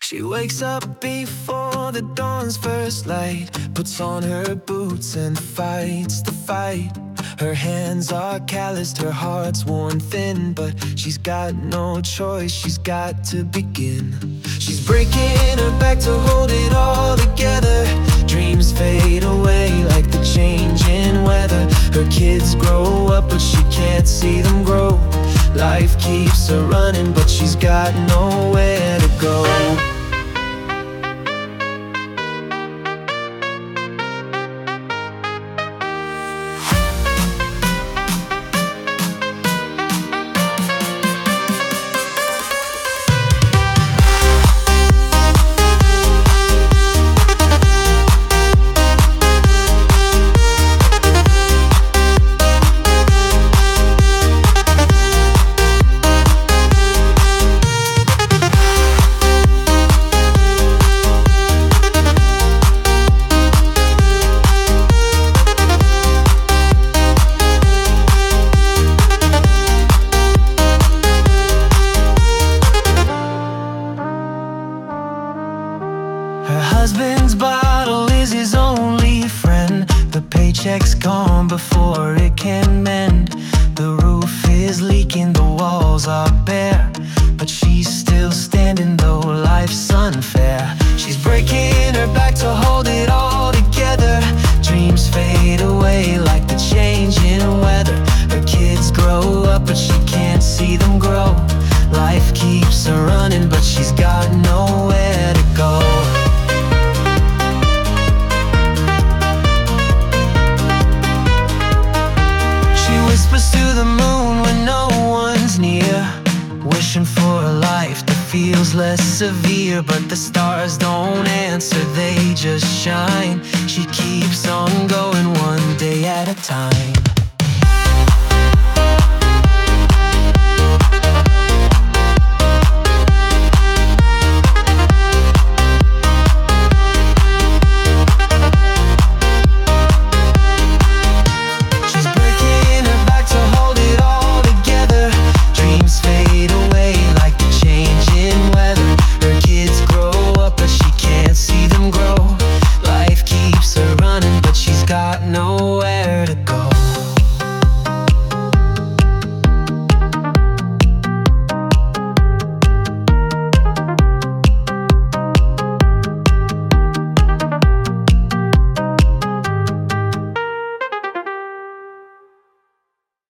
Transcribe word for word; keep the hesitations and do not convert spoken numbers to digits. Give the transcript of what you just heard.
She wakes up before the dawn's first light, puts on her boots and fights the fight. Her hands are calloused, her heart's worn thin, but she's got no choice, she's got to begin. She's breaking her back to hold it all together. Dreams fade away like the changing weather. Her kids grow up but she can't see them grow. Life keeps her running but she's got nowhere to go. Her husband's bottle is his only friend. The paycheck's gone before it can mend. The roof is leaking, the walls are bare, but she's still standing though life's unfair. She's breaking her back to hold it all together. Dreams fade away like the changing weather. Her kids grow up but she can't see them grow. Life keeps her running but she's got nowhere to go. Whispers to the moon when no one's near, wishing for a life that feels less severe. But the stars don't answer, they just shine. She keeps on going one day at a time.